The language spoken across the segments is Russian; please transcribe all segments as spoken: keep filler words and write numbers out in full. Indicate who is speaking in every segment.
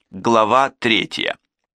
Speaker 1: Глава третья.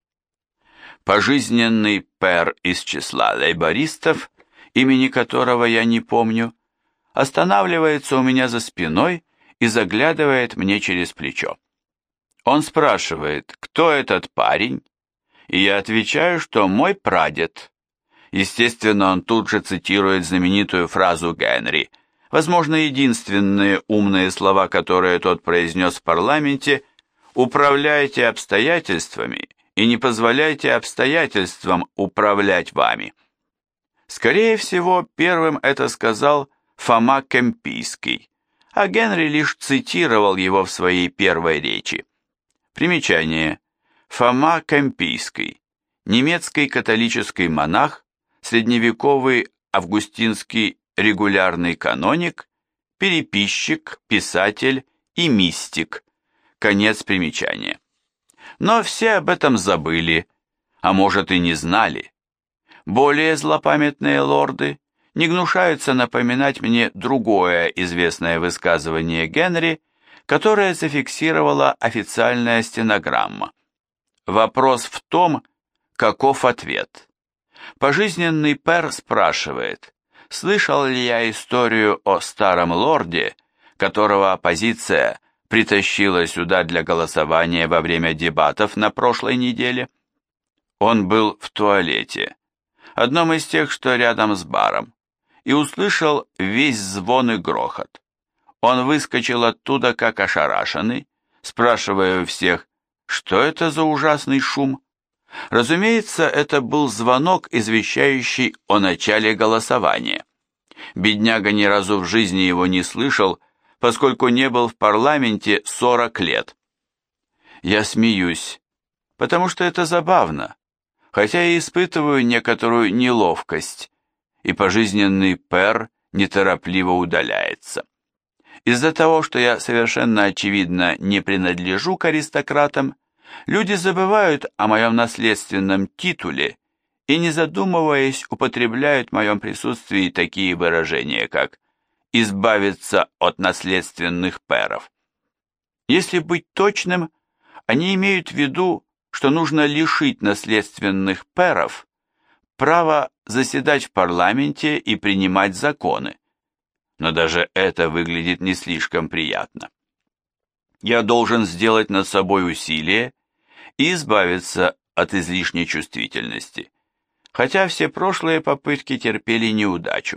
Speaker 1: Пожизненный пэр из числа лейбористов, имени которого я не помню, останавливается у меня за спиной и заглядывает мне через плечо. Он спрашивает, кто этот парень, и я отвечаю, что мой прадед. Естественно, он тут же цитирует знаменитую фразу Генри, возможно, единственные умные слова, которые тот произнес в парламенте: «Управляйте обстоятельствами и не позволяйте обстоятельствам управлять вами». Скорее всего, первым это сказал Фома Кемпийский, а Генри лишь цитировал его в своей первой речи. Примечание. Фома Кемпийский, немецкий католический монах, средневековый августинский регулярный каноник, переписчик, писатель и мистик. Конец примечания. Но все об этом забыли, а может и не знали. Более злопамятные лорды не гнушаются напоминать мне другое известное высказывание Генри, которое зафиксировала официальная стенограмма. Вопрос в том, каков ответ. Пожизненный пэр спрашивает, слышал ли я историю о старом лорде, которого оппозиция притащила сюда для голосования во время дебатов на прошлой неделе. Он был в туалете, одном из тех, что рядом с баром, и услышал весь звон и грохот. Он выскочил оттуда как ошарашенный, спрашивая у всех, что это за ужасный шум. Разумеется, это был звонок, извещающий о начале голосования. Бедняга ни разу в жизни его не слышал, поскольку не был в парламенте сорок лет. Я смеюсь, потому что это забавно, хотя и испытываю некоторую неловкость, и пожизненный пэр неторопливо удаляется. Из-за того, что я совершенно очевидно не принадлежу к аристократам, люди забывают о моем наследственном титуле и, не задумываясь, употребляют в моем присутствии такие выражения, как «избавиться от наследственных пэров». Если быть точным, они имеют в виду, что нужно лишить наследственных пэров права заседать в парламенте и принимать законы. Но даже это выглядит не слишком приятно. Я должен сделать над собой усилие и избавиться от излишней чувствительности, хотя все прошлые попытки терпели неудачу.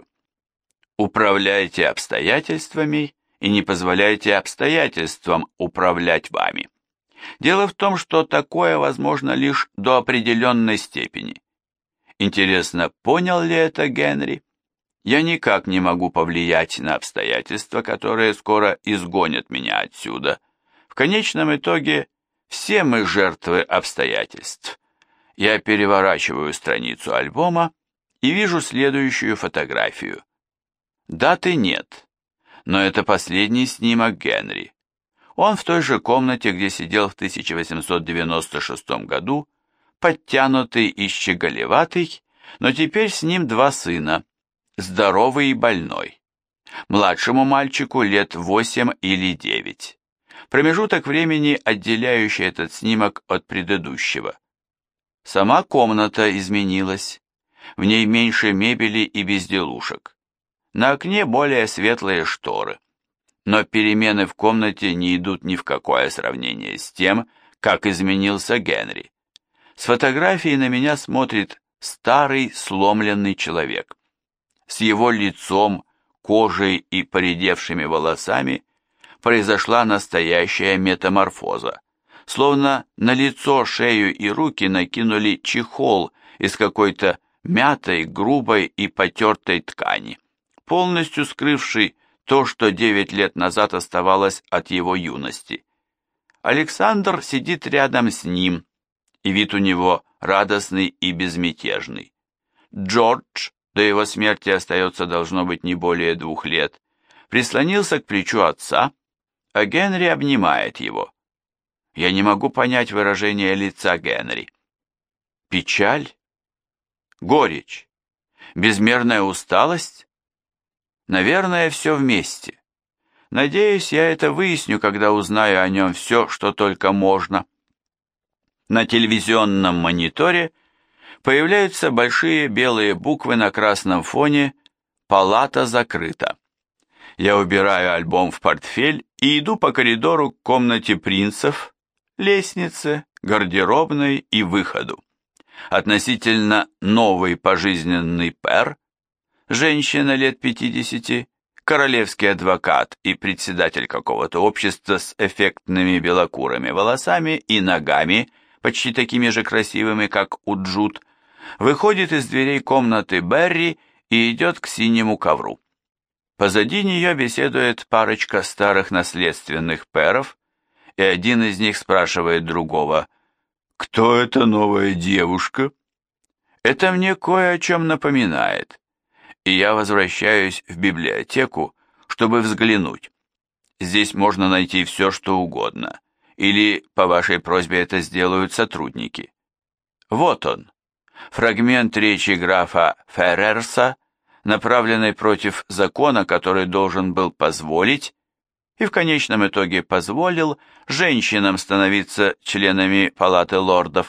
Speaker 1: Управляйте обстоятельствами и не позволяйте обстоятельствам управлять вами. Дело в том, что такое возможно лишь до определенной степени. Интересно, понял ли это Генри? Я никак не могу повлиять на обстоятельства, которые скоро изгонят меня отсюда. В конечном итоге все мы жертвы обстоятельств. Я переворачиваю страницу альбома и вижу следующую фотографию. Даты нет, но это последний снимок Генри. Он в той же комнате, где сидел в тысяча восемьсот девяносто шестом году, подтянутый и щеголеватый, но теперь с ним два сына, здоровый и больной. Младшему мальчику лет восемь или девять. Промежуток времени, отделяющий этот снимок от предыдущего. Сама комната изменилась. В ней меньше мебели и безделушек. На окне более светлые шторы. Но перемены в комнате не идут ни в какое сравнение с тем, как изменился Генри. С фотографии на меня смотрит старый сломленный человек. С его лицом, кожей и поредевшими волосами произошла настоящая метаморфоза. Словно на лицо, шею и руки накинули чехол из какой-то мятой, грубой и потертой ткани, полностью скрывший то, что девять лет назад оставалось от его юности. Александр сидит рядом с ним, и вид у него радостный и безмятежный. Джордж, до его смерти остается должно быть не более двух лет, прислонился к плечу отца, а Генри обнимает его. Я не могу понять выражение лица Генри. Печаль? Горечь? Безмерная усталость? Наверное, все вместе. Надеюсь, я это выясню, когда узнаю о нем все, что только можно. На телевизионном мониторе появляются большие белые буквы на красном фоне «Палата закрыта». Я убираю альбом в портфель и иду по коридору к комнате принцев, лестнице, гардеробной и выходу. Относительно новый пожизненный пэр, женщина лет пятидесяти, королевский адвокат и председатель какого-то общества с эффектными белокурыми волосами и ногами, почти такими же красивыми, как у Джуд, выходит из дверей комнаты Берри и идет к синему ковру. Позади нее беседует парочка старых наследственных пэров, и один из них спрашивает другого: «Кто эта новая девушка?» Это мне кое о чем напоминает, и я возвращаюсь в библиотеку, чтобы взглянуть. Здесь можно найти все, что угодно, или, по вашей просьбе, это сделают сотрудники. Вот он, фрагмент речи графа Феррерса, направленной против закона, который должен был позволить, и в конечном итоге позволил, женщинам становиться членами Палаты лордов.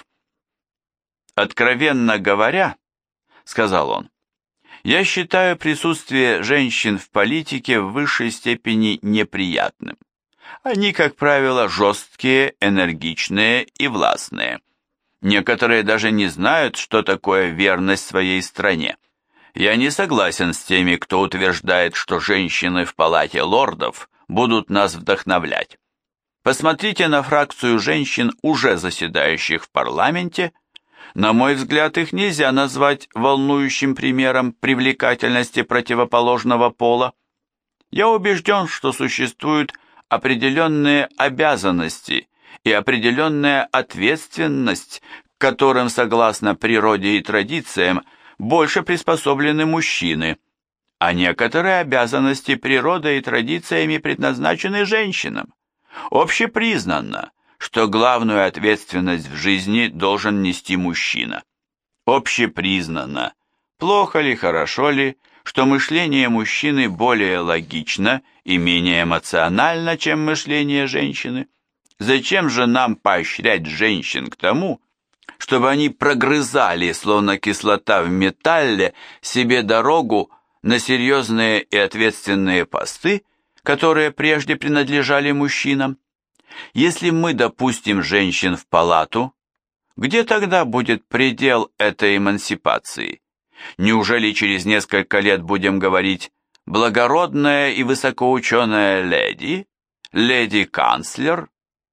Speaker 1: «Откровенно говоря, — сказал он, — я считаю присутствие женщин в политике в высшей степени неприятным. Они, как правило, жесткие, энергичные и властные. Некоторые даже не знают, что такое верность своей стране. Я не согласен с теми, кто утверждает, что женщины в Палате лордов будут нас вдохновлять. Посмотрите на фракцию женщин, уже заседающих в парламенте. На мой взгляд, их нельзя назвать волнующим примером привлекательности противоположного пола. Я убежден, что существуют определенные обязанности и определенная ответственность, к которым, согласно природе и традициям, больше приспособлены мужчины, а некоторые обязанности природой и традициями предназначены женщинам. Общепризнанно, что главную ответственность в жизни должен нести мужчина. Общепризнанно, плохо ли, хорошо ли, что мышление мужчины более логично и менее эмоционально, чем мышление женщины. Зачем же нам поощрять женщин к тому, чтобы они прогрызали, словно кислота в металле, себе дорогу на серьезные и ответственные посты, которые прежде принадлежали мужчинам? Если мы допустим женщин в палату, где тогда будет предел этой эмансипации? Неужели через несколько лет будем говорить «благородная и высокоученая леди», «леди-канцлер»?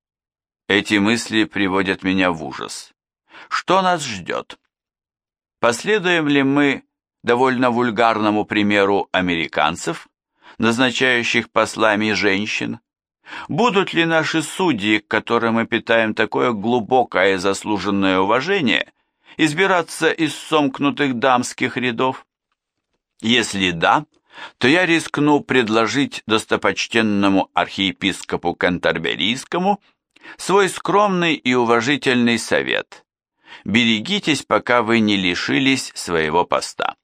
Speaker 1: Эти мысли приводят меня в ужас. Что нас ждет? Последуем ли мы довольно вульгарному примеру американцев, назначающих послами женщин? Будут ли наши судьи, к которым мы питаем такое глубокое и заслуженное уважение, избираться из сомкнутых дамских рядов? Если да, то я рискну предложить достопочтенному архиепископу Кентерберийскому свой скромный и уважительный совет. Берегитесь, пока вы не лишились своего поста.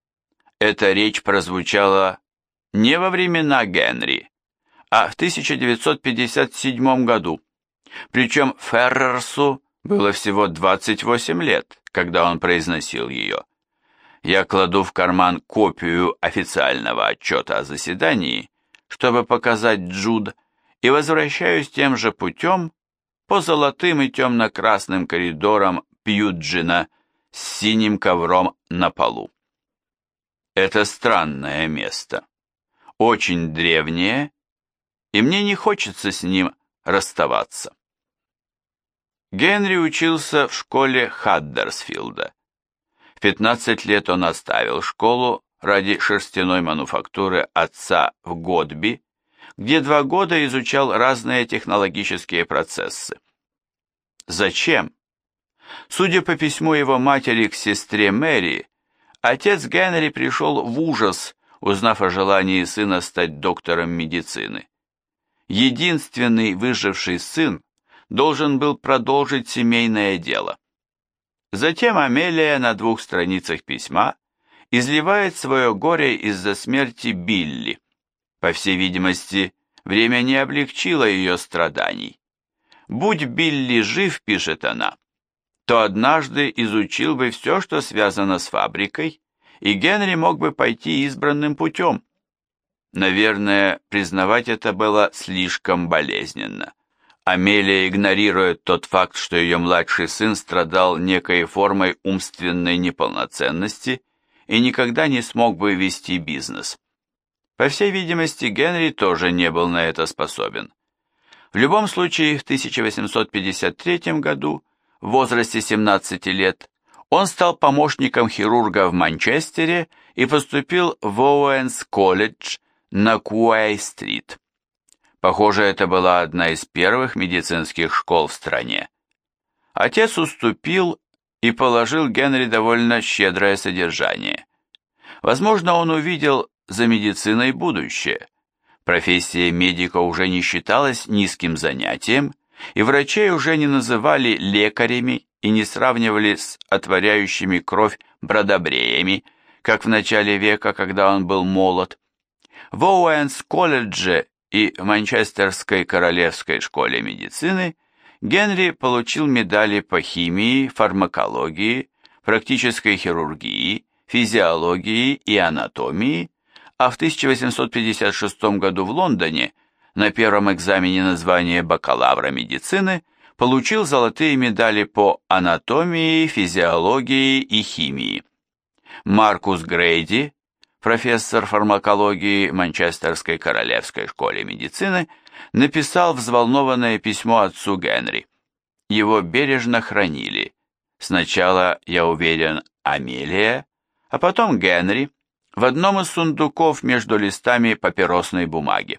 Speaker 1: Эта речь прозвучала не во времена Генри, а в тысяча девятьсот пятьдесят седьмом году. Причем Феррерсу было всего двадцать восемь лет, когда он произносил ее. Я кладу в карман копию официального отчета о заседании, чтобы показать Джуд, и возвращаюсь тем же путем по золотым и темно-красным коридорам Пьюджина с синим ковром на полу. Это странное место, очень древнее, и мне не хочется с ним расставаться. Генри учился в школе Хаддерсфилда. В пятнадцать лет он оставил школу ради шерстяной мануфактуры отца в Годби, где два года изучал разные технологические процессы. Зачем? Судя по письму его матери к сестре Мэри, отец Генри пришел в ужас, узнав о желании сына стать доктором медицины. Единственный выживший сын должен был продолжить семейное дело. Затем Амелия на двух страницах письма изливает свое горе из-за смерти Билли. По всей видимости, время не облегчило ее страданий. «Будь Билли жив, — пишет она, то однажды изучил бы все, что связано с фабрикой, и Генри мог бы пойти избранным путем. Наверное, признавать это было слишком болезненно. Амелия игнорирует тот факт, что ее младший сын страдал некой формой умственной неполноценности и никогда не смог бы вести бизнес. По всей видимости, Генри тоже не был на это способен. В любом случае, в тысяча восемьсот пятьдесят третьем году, в возрасте семнадцати лет, он стал помощником хирурга в Манчестере и поступил в Оуэнс-колледж на Куэй-стрит. Похоже, это была одна из первых медицинских школ в стране. Отец уступил и положил Генри довольно щедрое содержание. Возможно, он увидел за медициной будущее. Профессия медика уже не считалась низким занятием, и врачей уже не называли лекарями и не сравнивали с отворяющими кровь бродобреями, как в начале века, когда он был молод. В Оуэнс-колледже и Манчестерской королевской школе медицины Генри получил медали по химии, фармакологии, практической хирургии, физиологии и анатомии, а в тысяча восемьсот пятьдесят шестом году в Лондоне на первом экзамене на звание бакалавра медицины получил золотые медали по анатомии, физиологии и химии. Маркус Грейди, профессор фармакологии Манчестерской королевской школе медицины, написал взволнованное письмо отцу Генри. Его бережно хранили. Сначала, я уверен, Амелия, а потом Генри, в одном из сундуков между листами папиросной бумаги.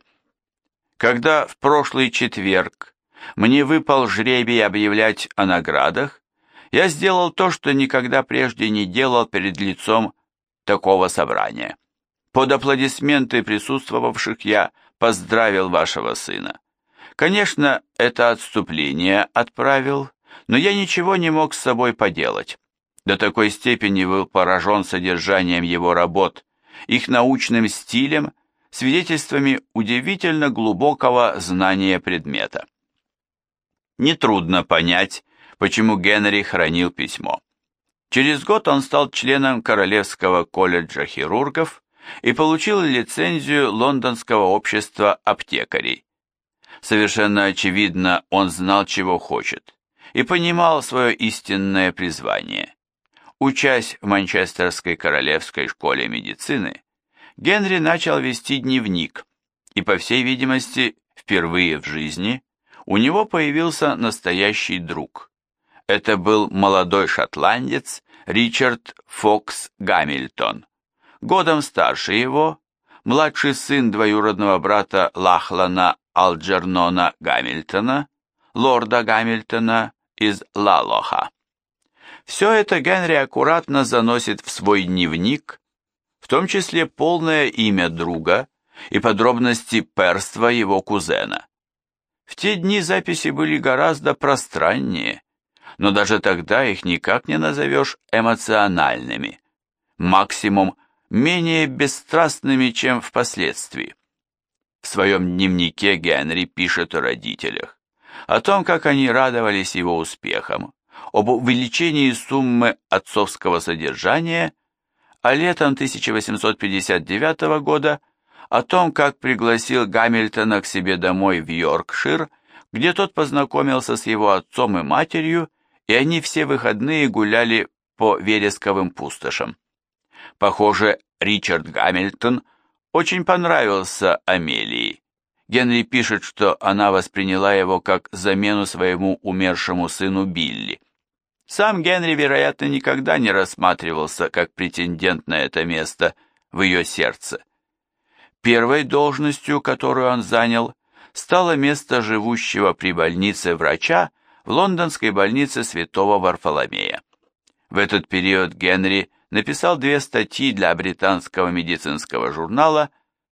Speaker 1: Когда в прошлый четверг мне выпал жребий объявлять о наградах, я сделал то, что никогда прежде не делал перед лицом такого собрания. Под аплодисменты присутствовавших я поздравил вашего сына. Конечно, это отступление отправил, но я ничего не мог с собой поделать. До такой степени был поражен содержанием его работ, их научным стилем, свидетельствами удивительно глубокого знания предмета. Нетрудно понять, почему Генри хранил письмо. Через год он стал членом Королевского колледжа хирургов и получил лицензию Лондонского общества аптекарей. Совершенно очевидно, он знал, чего хочет, и понимал свое истинное призвание. Учась в Манчестерской королевской школе медицины, Генри начал вести дневник, и, по всей видимости, впервые в жизни у него появился настоящий друг. Это был молодой шотландец Ричард Фокс Гамильтон, годом старше его, младший сын двоюродного брата Лахлана Алджернона Гамильтона, лорда Гамильтона из Лалоха. Все это Генри аккуратно заносит в свой дневник, в том числе полное имя друга и подробности перства его кузена. В те дни записи были гораздо пространнее, но даже тогда их никак не назовешь эмоциональными, максимум менее бесстрастными, чем впоследствии. В своем дневнике Генри пишет о родителях, о том, как они радовались его успехам, об увеличении суммы отцовского содержания, а летом тысяча восемьсот пятьдесят девятого года о том, как пригласил Гамильтона к себе домой в Йоркшир, где тот познакомился с его отцом и матерью, и они все выходные гуляли по вересковым пустошам. Похоже, Ричард Гамильтон очень понравился Амелии. Генри пишет, что она восприняла его как замену своему умершему сыну Билли. Сам Генри, вероятно, никогда не рассматривался как претендент на это место в ее сердце. Первой должностью, которую он занял, стало место живущего при больнице врача в лондонской больнице Святого Варфоломея. В этот период Генри написал две статьи для британского медицинского журнала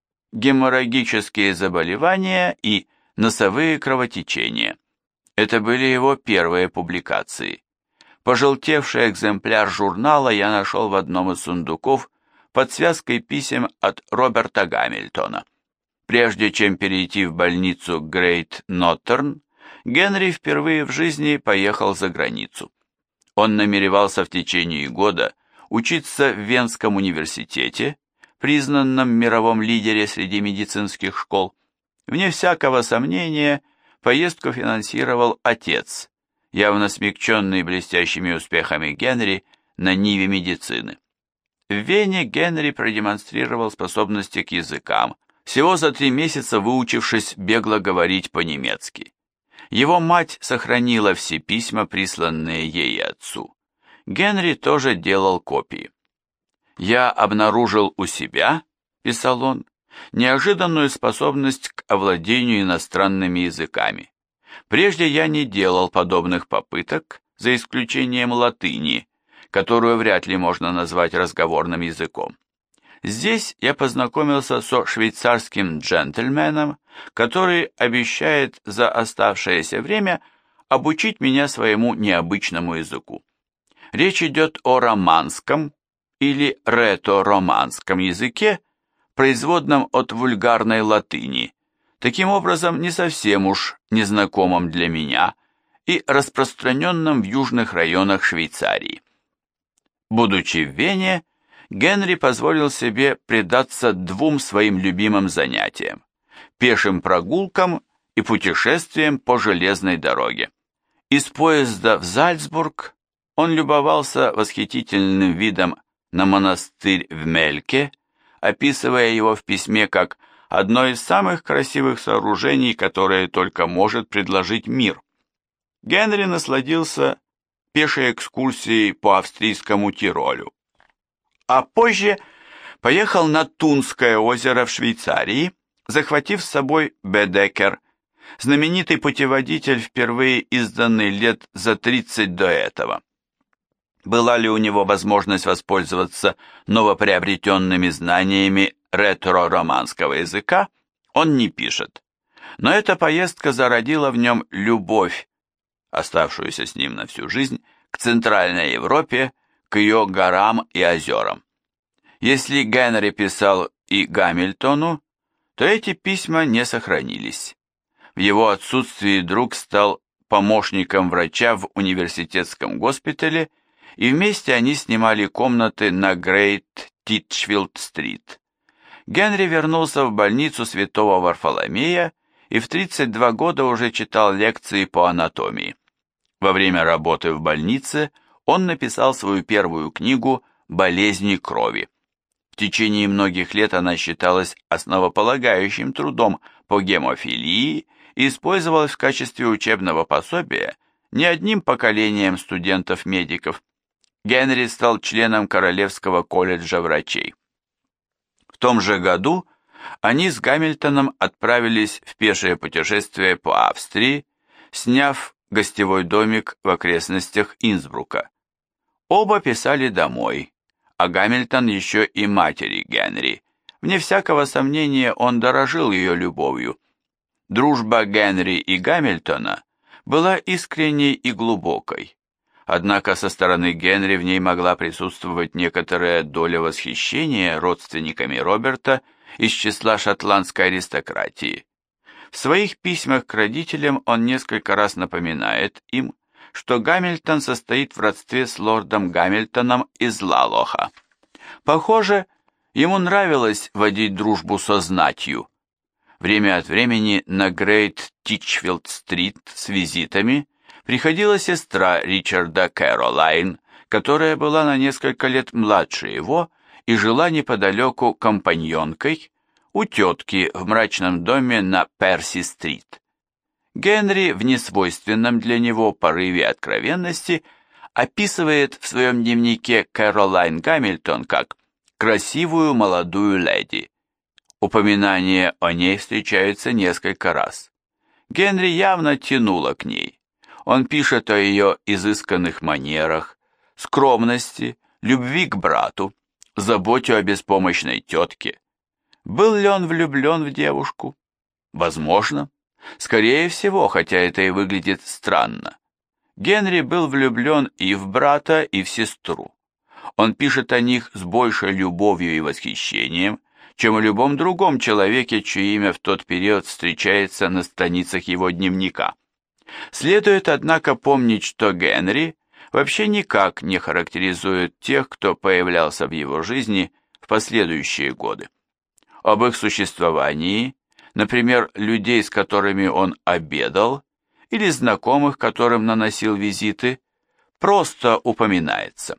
Speaker 1: «Геморрагические заболевания» и «Носовые кровотечения». Это были его первые публикации. Пожелтевший экземпляр журнала я нашел в одном из сундуков под связкой писем от Роберта Гамильтона. Прежде чем перейти в больницу Грейт Ноттерн, Генри впервые в жизни поехал за границу. Он намеревался в течение года учиться в Венском университете, признанном мировом лидере среди медицинских школ. Вне всякого сомнения, поездку финансировал отец, явно смягченный блестящими успехами Генри на ниве медицины. В Вене Генри продемонстрировал способности к языкам, всего за три месяца выучившись бегло говорить по-немецки. Его мать сохранила все письма, присланные ей отцу. Генри тоже делал копии. «Я обнаружил у себя, — писал он, — неожиданную способность к овладению иностранными языками. Прежде я не делал подобных попыток, за исключением латыни, которую вряд ли можно назвать разговорным языком. Здесь я познакомился со швейцарским джентльменом, который обещает за оставшееся время обучить меня своему необычному языку. Речь идет о романском или рето-романском языке, производном от вульгарной латыни, таким образом не совсем уж незнакомом для меня и распространенном в южных районах Швейцарии. Будучи в Вене, Генри позволил себе предаться двум своим любимым занятиям – пешим прогулкам и путешествиям по железной дороге. Из поезда в Зальцбург он любовался восхитительным видом на монастырь в Мельке, описывая его в письме как одно из самых красивых сооружений, которое только может предложить мир. Генри насладился пешей экскурсией по австрийскому Тиролю, а позже поехал на Тунское озеро в Швейцарии, захватив с собой Бедекер, знаменитый путеводитель, впервые изданный лет за тридцать до этого. Была ли у него возможность воспользоваться новоприобретенными знаниями ретро-романского языка, он не пишет. Но эта поездка зародила в нем любовь, оставшуюся с ним на всю жизнь, к Центральной Европе, к ее горам и озерам. Если Генри писал и Гамильтону, то эти письма не сохранились. В его отсутствии друг стал помощником врача в университетском госпитале, и вместе они снимали комнаты на Грейт Титчфилд-стрит. Генри вернулся в больницу Святого Варфоломея и в тридцать два года уже читал лекции по анатомии. Во время работы в больнице он написал свою первую книгу «Болезни крови». В течение многих лет она считалась основополагающим трудом по гемофилии и использовалась в качестве учебного пособия не одним поколением студентов-медиков. Генри стал членом Королевского колледжа врачей. В том же году они с Гамильтоном отправились в пешее путешествие по Австрии, сняв гостевой домик в окрестностях Инсбрука. Оба писали домой, а Гамильтон еще и матери Генри. Вне всякого сомнения, он дорожил ее любовью. Дружба Генри и Гамильтона была искренней и глубокой. Однако со стороны Генри в ней могла присутствовать некоторая доля восхищения родственниками Роберта из числа шотландской аристократии. В своих письмах к родителям он несколько раз напоминает им, что Гамильтон состоит в родстве с лордом Гамильтоном из Лалоха. Похоже, ему нравилось водить дружбу со знатью. Время от времени на Грейт Титчфилд-стрит с визитами приходила сестра Ричарда Кэролайн, которая была на несколько лет младше его и жила неподалеку компаньонкой у тетки в мрачном доме на Перси-стрит. Генри в несвойственном для него порыве откровенности описывает в своем дневнике Кэролайн Гамильтон как «красивую молодую леди». Упоминание о ней встречается несколько раз. Генри явно тянуло к ней. Он пишет о ее изысканных манерах, скромности, любви к брату, заботе о беспомощной тетке. Был ли он влюблен в девушку? Возможно. Скорее всего, хотя это и выглядит странно. Генри был влюблен и в брата, и в сестру. Он пишет о них с большей любовью и восхищением, чем о любом другом человеке, чье имя в тот период встречается на страницах его дневника. Следует, однако, помнить, что Генри вообще никак не характеризует тех, кто появлялся в его жизни в последующие годы. Об их существовании, например, людей, с которыми он обедал, или знакомых, которым наносил визиты, просто упоминается.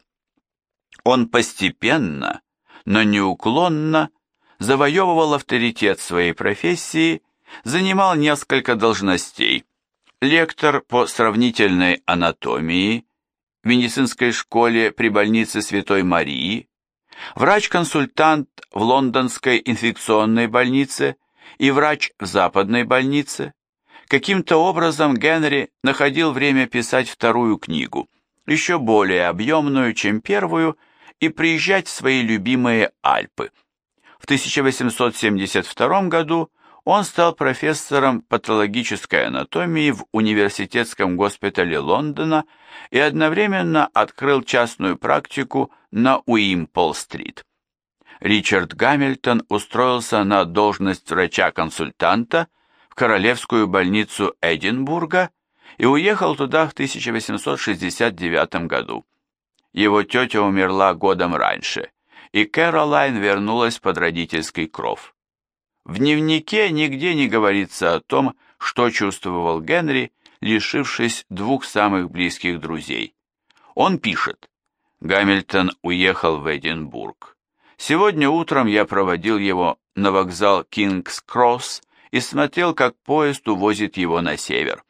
Speaker 1: Он постепенно, но неуклонно завоевывал авторитет своей профессии, занимал несколько должностей: лектор по сравнительной анатомии в медицинской школе при больнице Святой Марии, врач-консультант в лондонской инфекционной больнице и врач в западной больнице. Каким-то образом Генри находил время писать вторую книгу, еще более объемную, чем первую, и приезжать в свои любимые Альпы. В тысяча восемьсот семьдесят втором году он стал профессором патологической анатомии в университетском госпитале Лондона и одновременно открыл частную практику на Уимпол-стрит. Ричард Гамильтон устроился на должность врача-консультанта в Королевскую больницу Эдинбурга и уехал туда в тысяча восемьсот шестьдесят девятом году. Его тетя умерла годом раньше, и Кэролайн вернулась под родительский кров. В дневнике нигде не говорится о том, что чувствовал Генри, лишившись двух самых близких друзей. Он пишет: «Гамильтон уехал в Эдинбург. Сегодня утром я проводил его на вокзал Кингс-Кросс и смотрел, как поезд увозит его на север.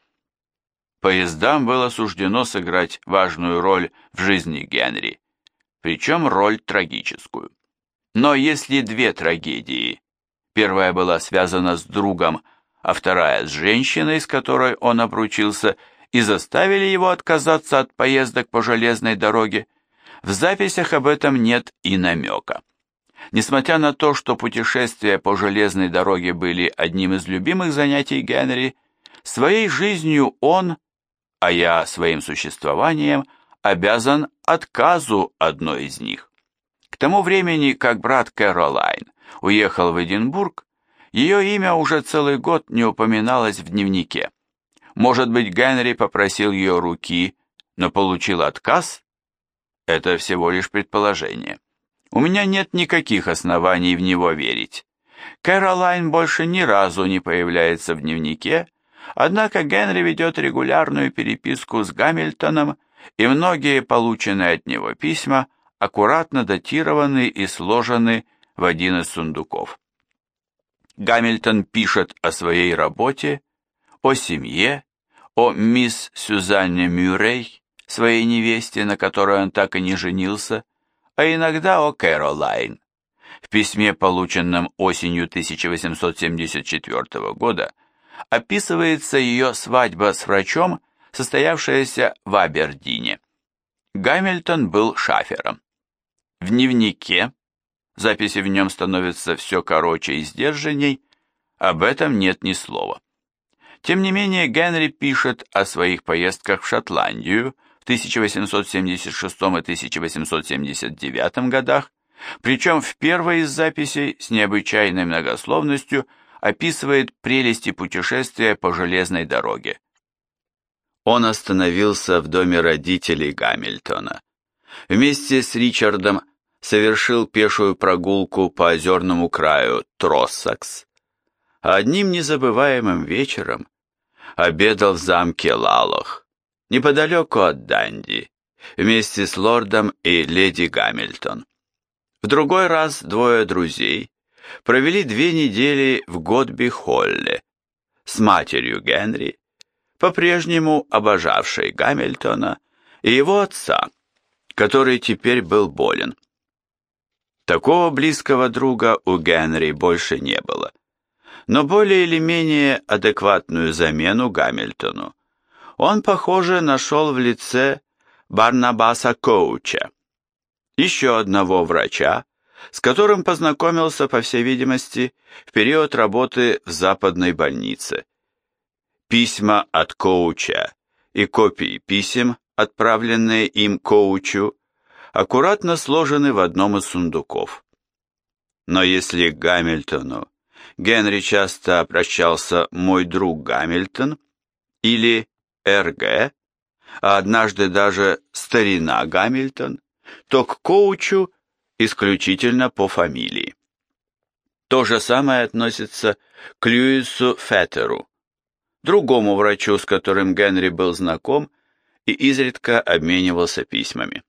Speaker 1: Поездам было суждено сыграть важную роль в жизни Генри, причем роль трагическую. Но если две трагедии, первая была связана с другом, а вторая с женщиной, с которой он обручился, и заставили его отказаться от поездок по железной дороге, в записях об этом нет и намека. Несмотря на то, что путешествия по железной дороге были одним из любимых занятий Генри, своей жизнью он, а я своим существованием, обязан отказу одной из них. К тому времени, как брат Кэролайн уехал в Эдинбург, ее имя уже целый год не упоминалось в дневнике. Может быть, Генри попросил ее руки, но получил отказ? Это всего лишь предположение. У меня нет никаких оснований в него верить. Кэролайн больше ни разу не появляется в дневнике, однако Генри ведет регулярную переписку с Гамильтоном, и многие полученные от него письма аккуратно датированы и сложены в один из сундуков. Гамильтон пишет о своей работе, о семье, о мисс Сюзанне Мюррей, своей невесте, на которой он так и не женился, а иногда о Кэролайн. В письме, полученном осенью тысяча восемьсот семьдесят четвёртого года, описывается ее свадьба с врачом, состоявшаяся в Абердине. Гамильтон был шафером. В дневнике, записи в нем становятся все короче и сдержанней, об этом нет ни слова. Тем не менее, Генри пишет о своих поездках в Шотландию в тысяча восемьсот семьдесят шестом и тысяча восемьсот семьдесят девятом годах, причем в первой из записей с необычайной многословностью описывает прелести путешествия по железной дороге. Он остановился в доме родителей Гамильтона. Вместе с Ричардом совершил пешую прогулку по озерному краю Троссакс. А одним незабываемым вечером обедал в замке Лалох, неподалеку от Данди, вместе с лордом и леди Гамильтон. В другой раз двое друзей провели две недели в Годби-Холле с матерью Генри, по-прежнему обожавшей Гамильтона, и его отца, который теперь был болен. Такого близкого друга у Генри больше не было, но более или менее адекватную замену Гамильтону он, похоже, нашел в лице Барнабаса Коуча, еще одного врача, с которым познакомился, по всей видимости, в период работы в западной больнице. Письма от Коуча и копии писем, отправленные им Коучу, аккуратно сложены в одном из сундуков. Но если к Гамильтону Генри часто обращался «мой друг Гамильтон» или «эр гэ», а однажды даже старина Гамильтон, то к коучу исключительно по фамилии. То же самое относится к Льюису Феттеру, другому врачу, с которым Генри был знаком и изредка обменивался письмами.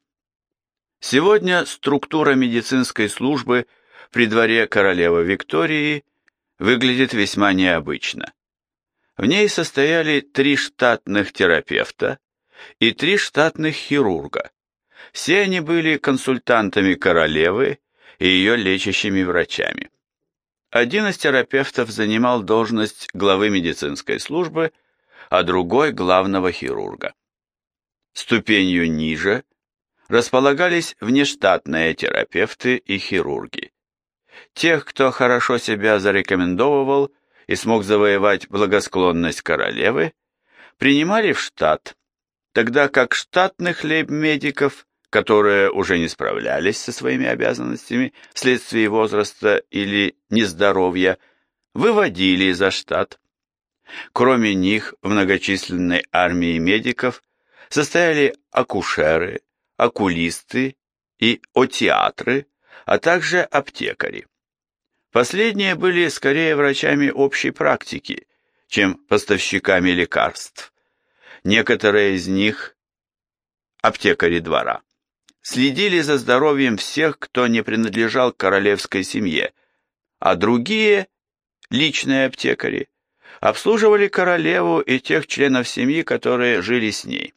Speaker 1: Сегодня структура медицинской службы при дворе королевы Виктории выглядит весьма необычно. В ней состояли три штатных терапевта и три штатных хирурга. Все они были консультантами королевы и ее лечащими врачами. Один из терапевтов занимал должность главы медицинской службы, а другой – главного хирурга. Ступенью ниже располагались внештатные терапевты и хирурги. Тех, кто хорошо себя зарекомендовывал и смог завоевать благосклонность королевы, принимали в штат, тогда как штатных лейб-медиков, которые уже не справлялись со своими обязанностями вследствие возраста или нездоровья, выводили за штат. Кроме них в многочисленной армии медиков состояли акушеры, окулисты и отиатры, а также аптекари. Последние были скорее врачами общей практики, чем поставщиками лекарств. Некоторые из них, аптекари двора, следили за здоровьем всех, кто не принадлежал к королевской семье, а другие, личные аптекари, обслуживали королеву и тех членов семьи, которые жили с ней.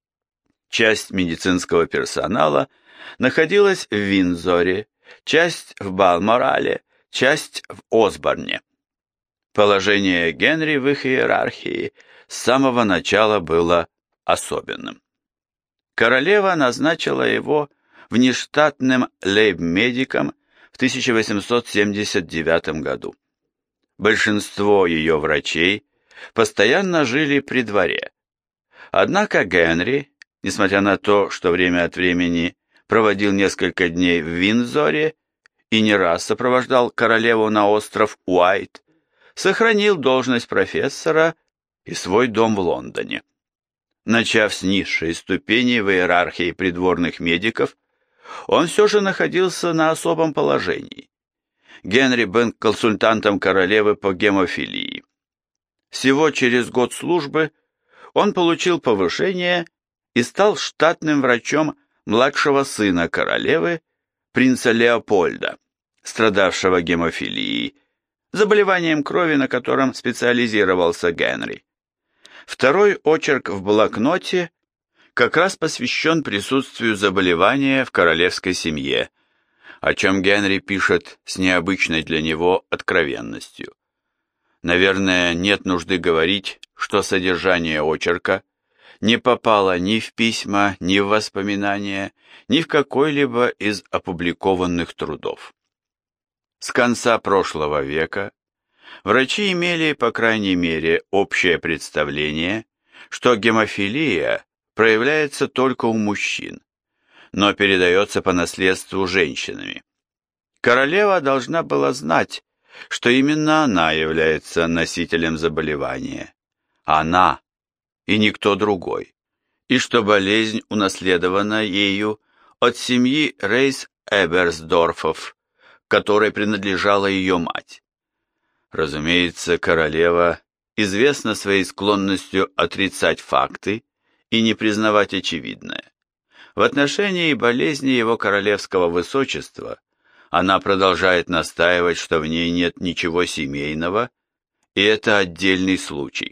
Speaker 1: Часть медицинского персонала находилась в Виндзоре, часть в Балморале, часть в Осборне. Положение Генри в их иерархии с самого начала было особенным. Королева назначила его внештатным лейб-медиком в тысяча восемьсот семьдесят девятом году. Большинство ее врачей постоянно жили при дворе. Однако Генри, несмотря на то, что время от времени проводил несколько дней в Виндзоре и не раз сопровождал королеву на остров Уайт, сохранил должность профессора и свой дом в Лондоне. Начав с низшей ступени в иерархии придворных медиков, он все же находился на особом положении. Генри был консультантом королевы по гемофилии. Всего через год службы он получил повышение и стал штатным врачом младшего сына королевы, принца Леопольда, страдавшего гемофилией, заболеванием крови, на котором специализировался Генри. Второй очерк в блокноте как раз посвящен присутствию заболевания в королевской семье, о чем Генри пишет с необычной для него откровенностью. Наверное, нет нужды говорить, что содержание очерка не попало ни в письма, ни в воспоминания, ни в какой-либо из опубликованных трудов. С конца прошлого века врачи имели, по крайней мере, общее представление, что гемофилия проявляется только у мужчин, но передается по наследству женщинами. Королева должна была знать, что именно она является носителем заболевания. Она и никто другой, и что болезнь унаследована ею от семьи Рейс-Эберсдорфов, которой принадлежала ее мать. Разумеется, королева известна своей склонностью отрицать факты и не признавать очевидное. В отношении болезни его королевского высочества она продолжает настаивать, что в ней нет ничего семейного, и это отдельный случай.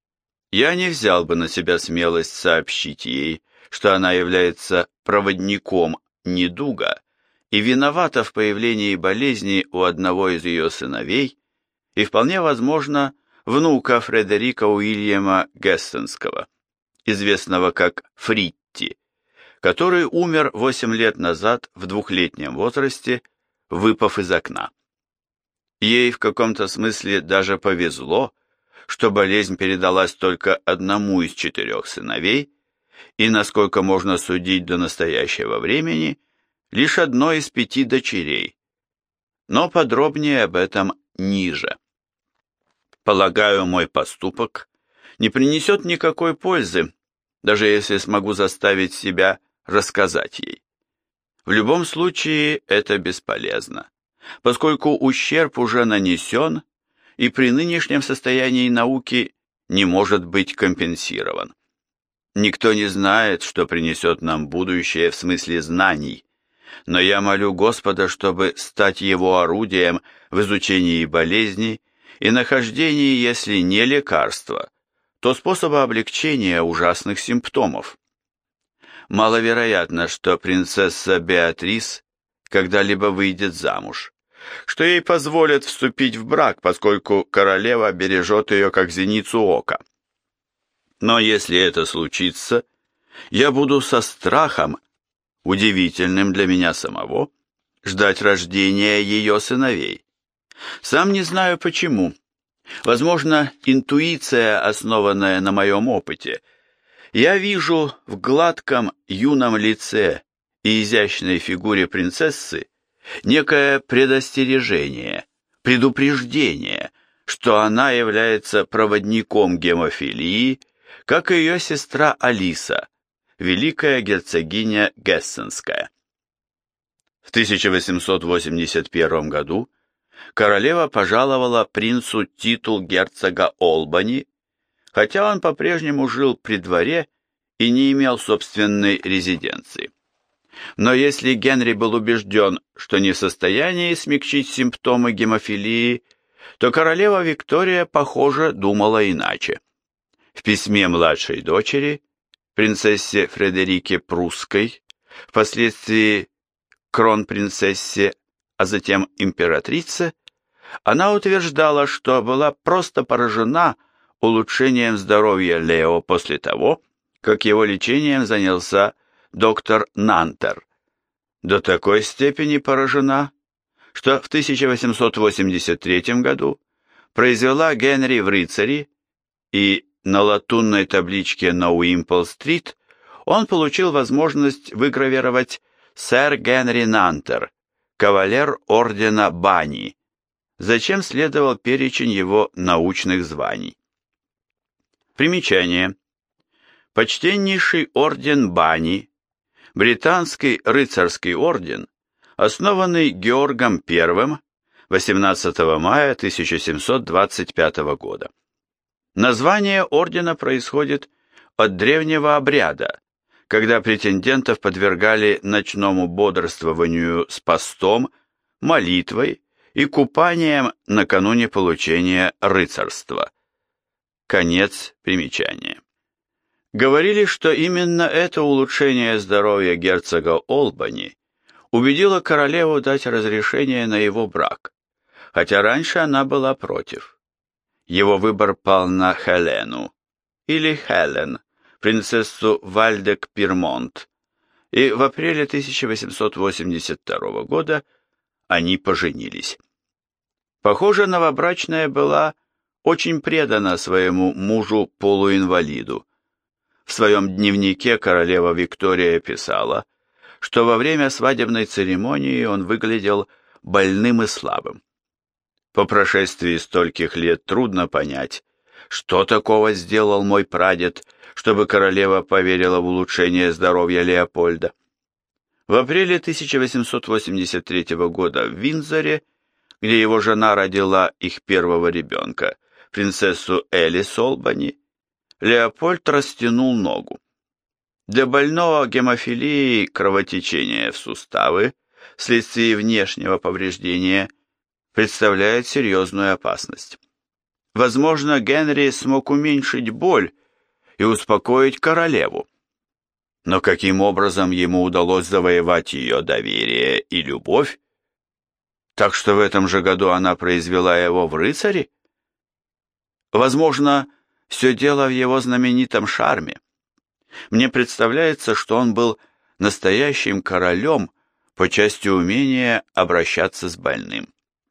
Speaker 1: Я не взял бы на себя смелость сообщить ей, что она является проводником недуга и виновата в появлении болезни у одного из ее сыновей и, вполне возможно, внука Фредерика Уильяма Гессенского, известного как Фритти, который умер восемь лет назад в двухлетнем возрасте, выпав из окна. Ей в каком-то смысле даже повезло, что болезнь передалась только одному из четырех сыновей, и, насколько можно судить до настоящего времени, лишь одной из пяти дочерей. Но подробнее об этом ниже. Полагаю, мой поступок не принесет никакой пользы, даже если смогу заставить себя рассказать ей. В любом случае это бесполезно, поскольку ущерб уже нанесен и при нынешнем состоянии науки не может быть компенсирован. Никто не знает, что принесет нам будущее в смысле знаний, но я молю Господа, чтобы стать Его орудием в изучении болезней и нахождении, если не лекарства, то способа облегчения ужасных симптомов. Маловероятно, что принцесса Беатрис когда-либо выйдет замуж, что ей позволят вступить в брак, поскольку королева бережет ее как зеницу ока. Но если это случится, я буду со страхом, удивительным для меня самого, ждать рождения ее сыновей. Сам не знаю почему. Возможно, интуиция, основанная на моем опыте. Я вижу в гладком юном лице и изящной фигуре принцессы некое предостережение, предупреждение, что она является проводником гемофилии, как и ее сестра Алиса, великая герцогиня Гессенская. В тысяча восемьсот восемьдесят первом году королева пожаловала принцу титул герцога Олбани, хотя он по-прежнему жил при дворе и не имел собственной резиденции. Но если Генри был убежден, что не в состоянии смягчить симптомы гемофилии, то королева Виктория, похоже, думала иначе. В письме младшей дочери, принцессе Фредерике Прусской, впоследствии кронпринцессе, а затем императрице, она утверждала, что была просто поражена улучшением здоровья Лео после того, как его лечением занялся доктор Нантер. До такой степени поражена, что в тысяча восемьсот восемьдесят третьем году произвела Генри в рыцари, и на латунной табличке на Уимпл-стрит он получил возможность выгравировать «Сэр Генри Нантер, кавалер ордена Бани», зачем следовал перечень его научных званий. Примечание. Почтеннейший орден Бани, британский рыцарский орден, основанный Георгом Первым восемнадцатого мая тысяча семьсот двадцать пятого года. Название ордена происходит от древнего обряда, когда претендентов подвергали ночному бодрствованию с постом, молитвой и купанием накануне получения рыцарства. Конец примечания. Говорили, что именно это улучшение здоровья герцога Олбани убедило королеву дать разрешение на его брак, хотя раньше она была против. Его выбор пал на Хелену, или Хелен, принцессу Вальдек-Пирмонт, и в апреле тысяча восемьсот восемьдесят второго года они поженились. Похоже, новобрачная была очень предана своему мужу-полуинвалиду. В своем дневнике королева Виктория писала, что во время свадебной церемонии он выглядел больным и слабым. По прошествии стольких лет трудно понять, что такого сделал мой прадед, чтобы королева поверила в улучшение здоровья Леопольда. В апреле тысяча восемьсот восемьдесят третьего года в Виндзоре, где его жена родила их первого ребенка, принцессу Элис Олбани, Леопольд растянул ногу. Для больного гемофилией кровотечение в суставы вследствие внешнего повреждения представляет серьезную опасность. Возможно, Генри смог уменьшить боль и успокоить королеву. Но каким образом ему удалось завоевать ее доверие и любовь? Так что в этом же году она произвела его в рыцари? Возможно, все дело в его знаменитом шарме. Мне представляется, что он был настоящим королем по части умения обращаться с больным.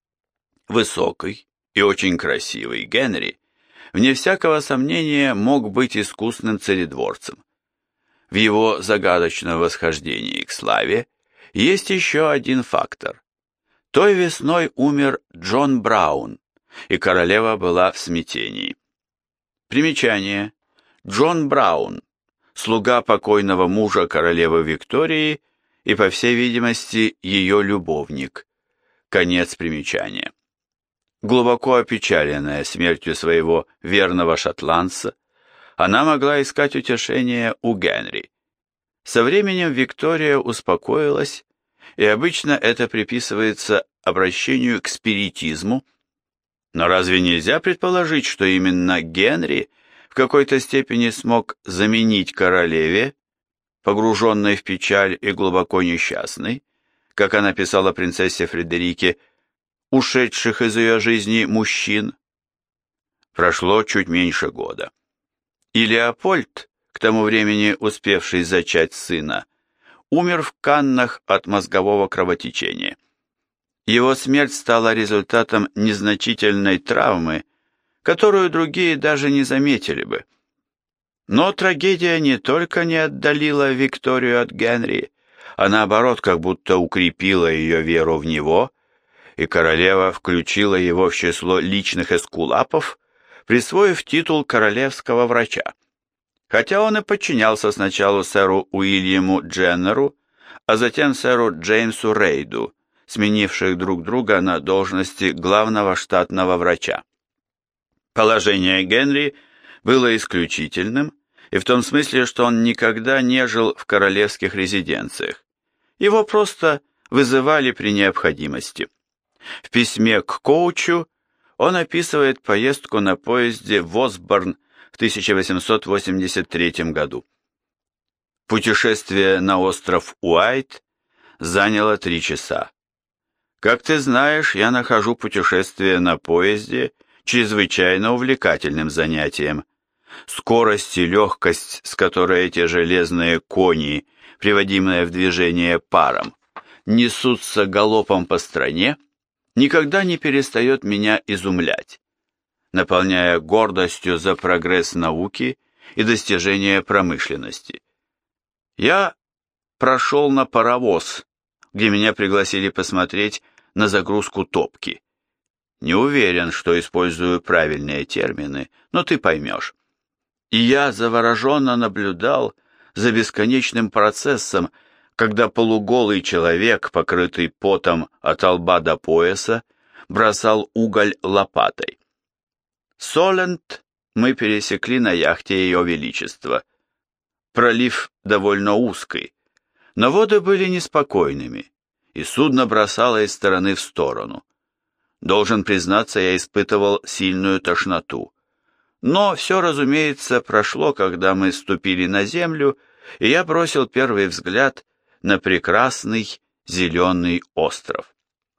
Speaker 1: Высокий и очень красивый Генри, вне всякого сомнения, мог быть искусным царедворцем. В его загадочном восхождении к славе есть еще один фактор. Той весной умер Джон Браун, и королева была в смятении. Примечание. Джон Браун, слуга покойного мужа королевы Виктории и, по всей видимости, ее любовник. Конец примечания. Глубоко опечаленная смертью своего верного шотландца, она могла искать утешение у Генри. Со временем Виктория успокоилась, и обычно это приписывается обращению к спиритизму, но разве нельзя предположить, что именно Генри в какой-то степени смог заменить королеве, погруженной в печаль и глубоко несчастной, как она писала принцессе Фредерике, ушедших из ее жизни мужчин? Прошло чуть меньше года. И Леопольд, к тому времени успевший зачать сына, умер в Каннах от мозгового кровотечения. Его смерть стала результатом незначительной травмы, которую другие даже не заметили бы. Но трагедия не только не отдалила Викторию от Генри, а наоборот, как будто укрепила ее веру в него, и королева включила его в число личных эскулапов, присвоив титул королевского врача. Хотя он и подчинялся сначала сэру Уильяму Дженнеру, а затем сэру Джеймсу Рейду, сменивших друг друга на должности главного штатного врача. Положение Генри было исключительным, и в том смысле, что он никогда не жил в королевских резиденциях. Его просто вызывали при необходимости. В письме к Коучу он описывает поездку на поезде в Осборн в тысяча восемьсот восемьдесят третьем году. Путешествие на остров Уайт заняло три часа. Как ты знаешь, я нахожу путешествие на поезде чрезвычайно увлекательным занятием. Скорость и легкость, с которой эти железные кони, приводимые в движение паром, несутся галопом по стране, никогда не перестает меня изумлять, наполняя гордостью за прогресс науки и достижение промышленности. Я прошел на паровоз, где меня пригласили посмотреть на загрузку топки. Не уверен, что использую правильные термины, но ты поймешь. И я завороженно наблюдал за бесконечным процессом, когда полуголый человек, покрытый потом от лба до пояса, бросал уголь лопатой. Солент мы пересекли на яхте Ее Величества. Пролив довольно узкий, но воды были неспокойными, и судно бросало из стороны в сторону. Должен признаться, я испытывал сильную тошноту. Но все, разумеется, прошло, когда мы ступили на землю, и я бросил первый взгляд на прекрасный зеленый остров.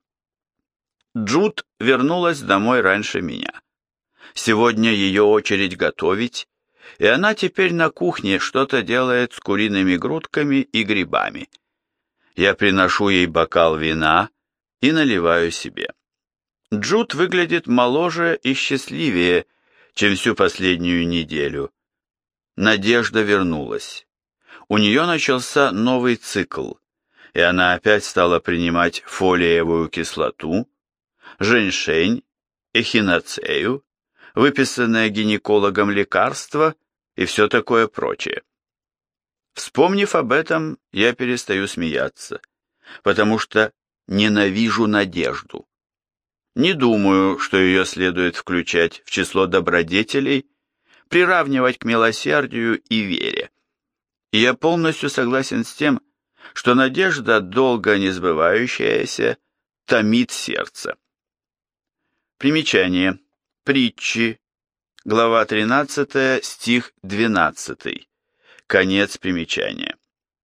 Speaker 1: Джуд вернулась домой раньше меня. Сегодня ее очередь готовить, и она теперь на кухне что-то делает с куриными грудками и грибами. Я приношу ей бокал вина и наливаю себе. Джуд выглядит моложе и счастливее, чем всю последнюю неделю. Надежда вернулась. У нее начался новый цикл, и она опять стала принимать фолиевую кислоту, женьшень, эхиноцею, выписанное гинекологом лекарство и все такое прочее. Вспомнив об этом, я перестаю смеяться, потому что ненавижу надежду. Не думаю, что ее следует включать в число добродетелей, приравнивать к милосердию и вере. И я полностью согласен с тем, что надежда, долго не сбывающаяся, томит сердце. Примечание. Притчи. Глава тринадцатая, стих двенадцатый. Конец примечания.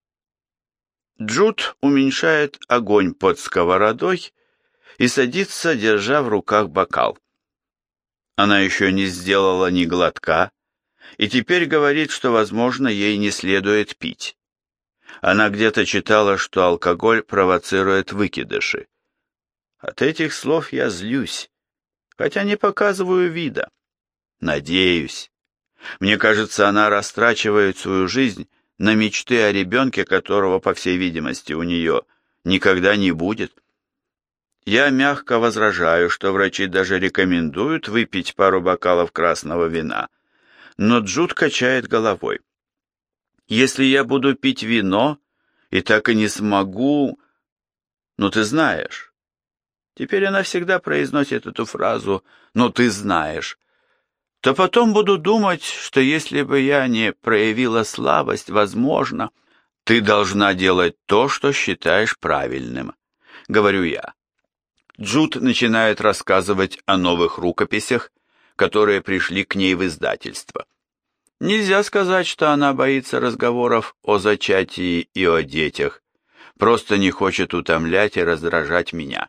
Speaker 1: Джуд уменьшает огонь под сковородой и садится, держа в руках бокал. Она еще не сделала ни глотка, и теперь говорит, что, возможно, ей не следует пить. Она где-то читала, что алкоголь провоцирует выкидыши. От этих слов я злюсь, хотя не показываю вида. Надеюсь. Мне кажется, она растрачивает свою жизнь на мечты о ребенке, которого, по всей видимости, у нее никогда не будет. Я мягко возражаю, что врачи даже рекомендуют выпить пару бокалов красного вина, но Джуд качает головой. Если я буду пить вино и так и не смогу... Ну, ты знаешь. Теперь она всегда произносит эту фразу «ну, ты знаешь». То потом буду думать, что если бы я не проявила слабость, возможно, ты должна делать то, что считаешь правильным, говорю я. Джуд начинает рассказывать о новых рукописях, которые пришли к ней в издательство. Нельзя сказать, что она боится разговоров о зачатии и о детях, просто не хочет утомлять и раздражать меня.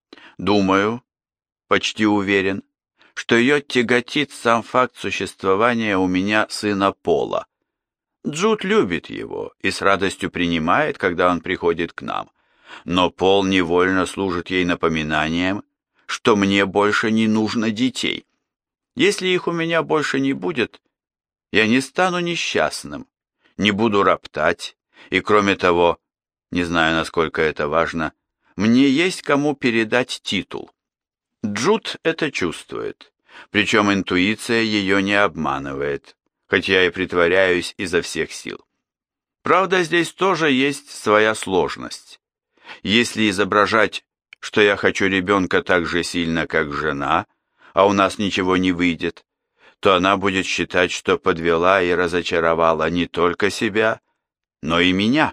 Speaker 1: Думаю, почти уверен, что ее тяготит сам факт существования у меня сына Пола. Джуд любит его и с радостью принимает, когда он приходит к нам, но Пол невольно служит ей напоминанием, что мне больше не нужно детей. Если их у меня больше не будет, я не стану несчастным, не буду роптать, и кроме того, не знаю, насколько это важно, мне есть кому передать титул. Джуд это чувствует, причем интуиция ее не обманывает, хоть я и притворяюсь изо всех сил. Правда, здесь тоже есть своя сложность. Если изображать, что я хочу ребенка так же сильно, как жена, а у нас ничего не выйдет, то она будет считать, что подвела и разочаровала не только себя, но и меня.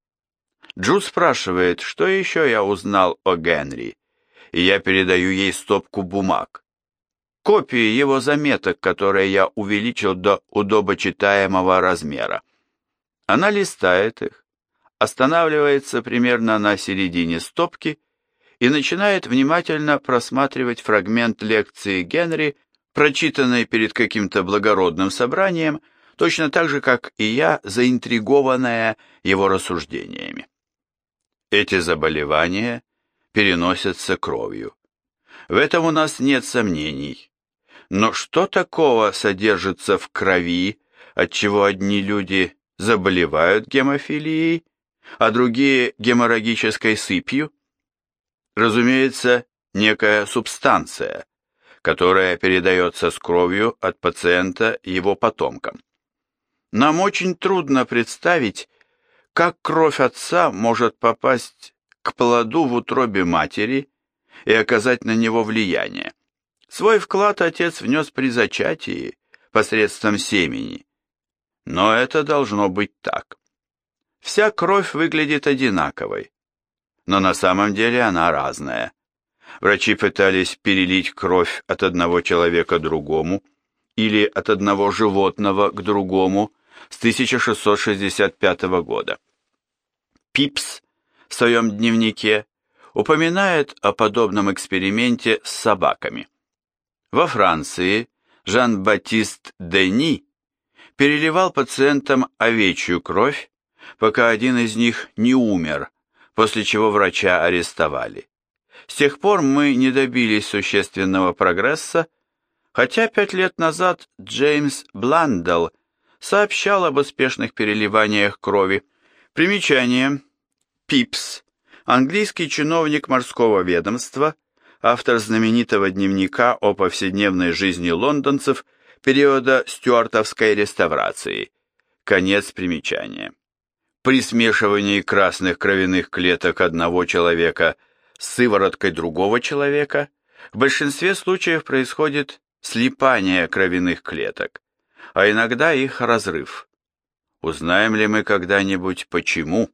Speaker 1: Джуд спрашивает, что еще я узнал о Генри, и я передаю ей стопку бумаг. Копии его заметок, которые я увеличил до удобочитаемого размера. Она листает их, останавливается примерно на середине стопки и начинает внимательно просматривать фрагмент лекции Генри, прочитанной перед каким-то благородным собранием, точно так же, как и я, заинтригованная его рассуждениями. Эти заболевания переносятся кровью. В этом у нас нет сомнений. Но что такого содержится в крови, отчего одни люди заболевают гемофилией, а другие геморрагической сыпью? Разумеется, некая субстанция, которая передается с кровью от пациента его потомкам. Нам очень трудно представить, как кровь отца может попасть к плоду в утробе матери и оказать на него влияние. Свой вклад отец внес при зачатии посредством семени. Но это должно быть так. Вся кровь выглядит одинаковой, но на самом деле она разная. Врачи пытались перелить кровь от одного человека другому или от одного животного к другому с тысяча шестьсот шестьдесят пятого года. Пипс в своем дневнике упоминает о подобном эксперименте с собаками. Во Франции Жан-Батист Дени переливал пациентам овечью кровь, пока один из них не умер, после чего врача арестовали. С тех пор мы не добились существенного прогресса, хотя пять лет назад Джеймс Бландел сообщал об успешных переливаниях крови. Примечание. Пипс, английский чиновник морского ведомства, автор знаменитого дневника о повседневной жизни лондонцев периода стюартовской реставрации. Конец примечания. При смешивании красных кровяных клеток одного человека с сывороткой другого человека в большинстве случаев происходит слипание кровяных клеток, а иногда их разрыв. Узнаем ли мы когда-нибудь почему?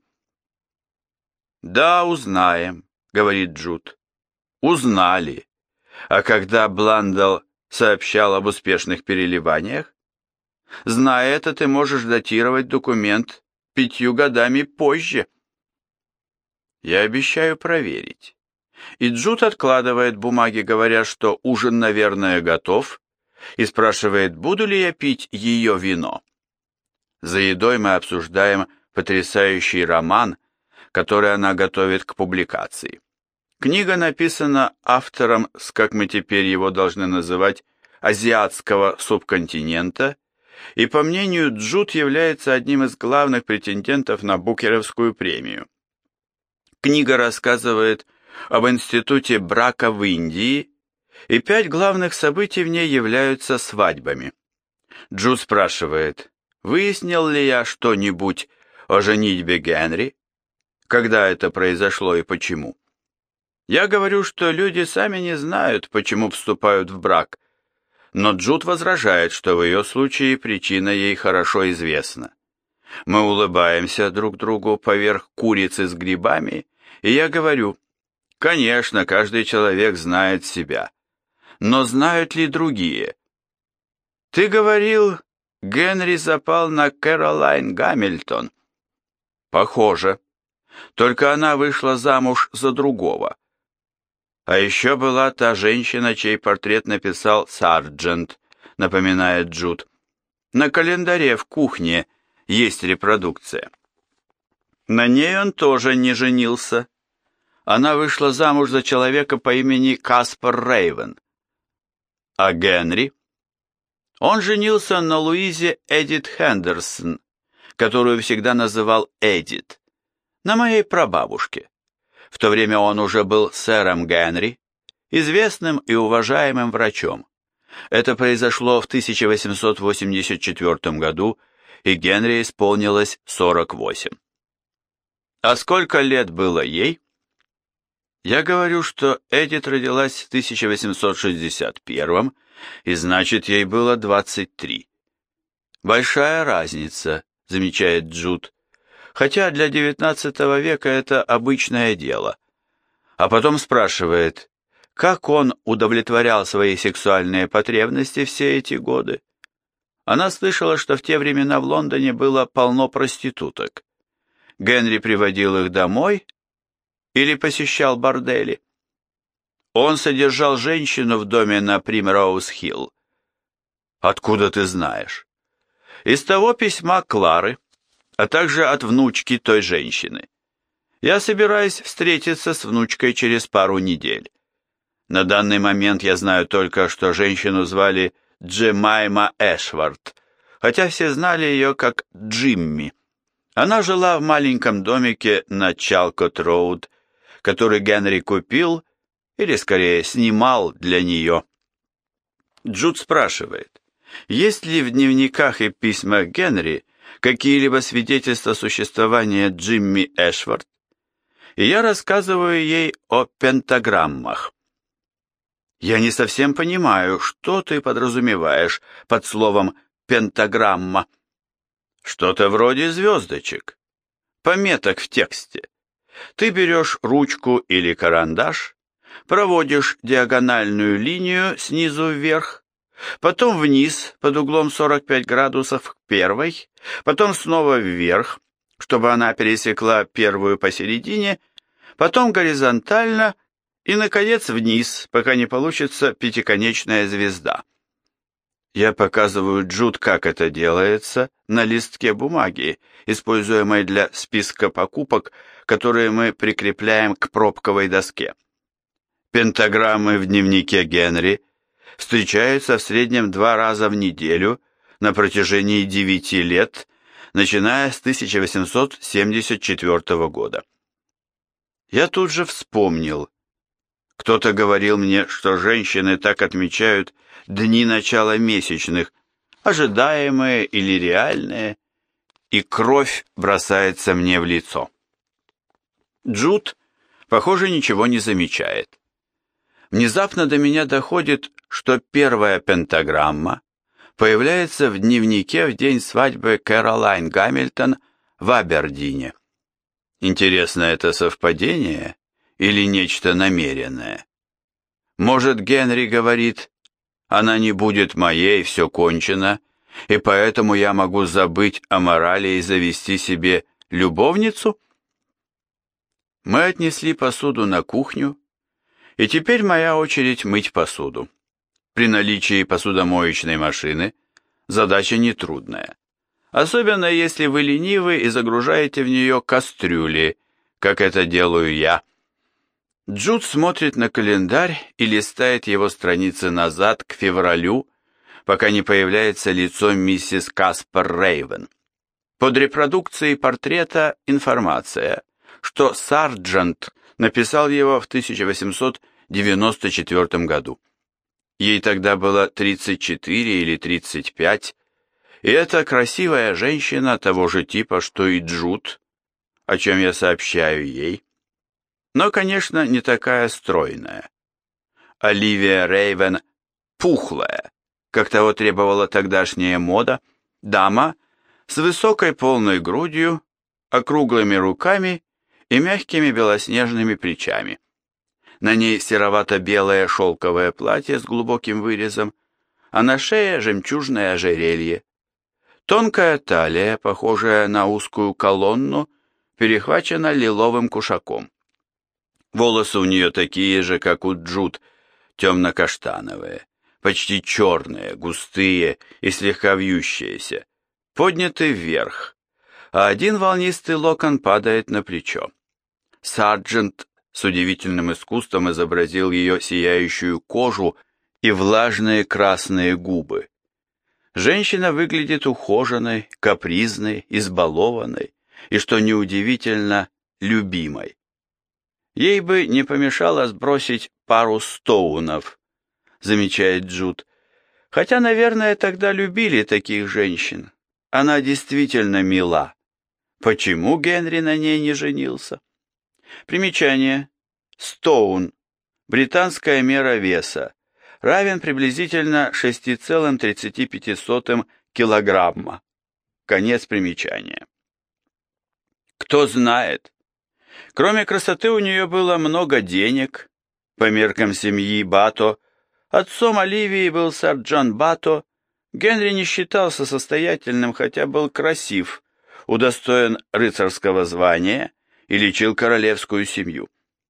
Speaker 1: «Да, узнаем», — говорит Джуд. «Узнали. А когда Бландел сообщал об успешных переливаниях? Зная это, ты можешь датировать документ пятью годами позже». Я обещаю проверить. И Джуд откладывает бумаги, говоря, что ужин, наверное, готов, и спрашивает, буду ли я пить ее вино. За едой мы обсуждаем потрясающий роман, который она готовит к публикации. Книга написана автором с, как мы теперь его должны называть, азиатского субконтинента, и, по мнению Джуд, является одним из главных претендентов на Букеровскую премию. Книга рассказывает об институте брака в Индии, и пять главных событий в ней являются свадьбами. Джуд спрашивает, выяснил ли я что-нибудь о женитьбе Генри? Когда это произошло и почему? Я говорю, что люди сами не знают, почему вступают в брак, но Джуд возражает, что в ее случае причина ей хорошо известна. Мы улыбаемся друг другу поверх курицы с грибами, и я говорю, конечно, каждый человек знает себя, но знают ли другие? Ты говорил, Генри запал на Кэролайн Гамильтон. Похоже, только она вышла замуж за другого. А еще была та женщина, чей портрет написал Сарджент, напоминает Джуд. На календаре в кухне есть репродукция. На ней он тоже не женился. Она вышла замуж за человека по имени Каспар Рейвен. А Генри? Он женился на Луизе Эдит Хендерсон, которую всегда называл Эдит, на моей прабабушке. В то время он уже был сэром Генри, известным и уважаемым врачом. Это произошло в тысяча восемьсот восемьдесят четвёртом году, и Генри исполнилось сорок восемь. А сколько лет было ей? Я говорю, что Эдит родилась в тысяча восемьсот шестьдесят первом, и значит, ей было двадцать три. Большая разница, замечает Джуд, хотя для девятнадцатого века это обычное дело. А потом спрашивает, как он удовлетворял свои сексуальные потребности все эти годы. Она слышала, что в те времена в Лондоне было полно проституток. Генри приводил их домой или посещал бордели. Он содержал женщину в доме на Примроуз-Хилл. Откуда ты знаешь? Из того письма Клары, а также от внучки той женщины. Я собираюсь встретиться с внучкой через пару недель. На данный момент я знаю только, что женщину звали Джемайма Эшвард, хотя все знали ее как Джимми. Она жила в маленьком домике на Чалкот-Роуд, который Генри купил, или скорее снимал для нее. Джуд спрашивает, есть ли в дневниках и письмах Генри какие-либо свидетельства существования Джимми Эшвард? И я рассказываю ей о пентаграммах. Я не совсем понимаю, что ты подразумеваешь под словом «пентаграмма». Что-то вроде звездочек, пометок в тексте. Ты берешь ручку или карандаш, проводишь диагональную линию снизу вверх, потом вниз под углом сорок пять градусов к первой, потом снова вверх, чтобы она пересекла первую посередине, потом горизонтально и, наконец, вниз, пока не получится пятиконечная звезда. Я показываю Джуд, как это делается, на листке бумаги, используемой для списка покупок, которые мы прикрепляем к пробковой доске. Пентаграммы в дневнике Генри встречаются в среднем два раза в неделю на протяжении девяти лет, начиная с тысяча восемьсот семьдесят четвёртого года. Я тут же вспомнил. Кто-то говорил мне, что женщины так отмечают дни начала месячных, ожидаемые или реальные, и кровь бросается мне в лицо. Джуд, похоже, ничего не замечает. Внезапно до меня доходит, что первая пентаграмма появляется в дневнике в день свадьбы Кэролайн Гамильтон в Абердине. Интересно, это совпадение или нечто намеренное? Может, Генри говорит, она не будет моей, все кончено, и поэтому я могу забыть о морали и завести себе любовницу? Мы отнесли посуду на кухню, и теперь моя очередь мыть посуду. При наличии посудомоечной машины задача нетрудная, особенно если вы ленивы и загружаете в нее кастрюли, как это делаю я. Джуд смотрит на календарь и листает его страницы назад к февралю, пока не появляется лицо миссис Каспар Рейвен. Под репродукцией портрета информация, что Сарджент написал его в тысяча восемьсот девяносто четвёртом году. Ей тогда было тридцать четыре или тридцать пять, И это красивая женщина того же типа, что и Джуд, о чем я сообщаю ей. Но, конечно, не такая стройная. Оливия Рейвен пухлая, как того требовала тогдашняя мода, дама с высокой полной грудью, округлыми руками и мягкими белоснежными плечами. На ней серовато-белое шелковое платье с глубоким вырезом, а на шее жемчужное ожерелье. Тонкая талия, похожая на узкую колонну, перехвачена лиловым кушаком. Волосы у нее такие же, как у Джуд, темно-каштановые, почти черные, густые и слегка вьющиеся, подняты вверх, а один волнистый локон падает на плечо. Сарджент с удивительным искусством изобразил ее сияющую кожу и влажные красные губы. Женщина выглядит ухоженной, капризной, избалованной и, что неудивительно, любимой. Ей бы не помешало сбросить пару стоунов, замечает Джуд. Хотя, наверное, тогда любили таких женщин. Она действительно мила. Почему Генри на ней не женился? Примечание. Стоун. Британская мера веса. Равен приблизительно шесть целых тридцать пять сотых килограмма. Конец примечания. Кто знает. Кроме красоты у нее было много денег. По меркам семьи Бато, отцом Оливии был сэр Джон Бато. Генри не считался состоятельным, хотя был красив, удостоен рыцарского звания и лечил королевскую семью.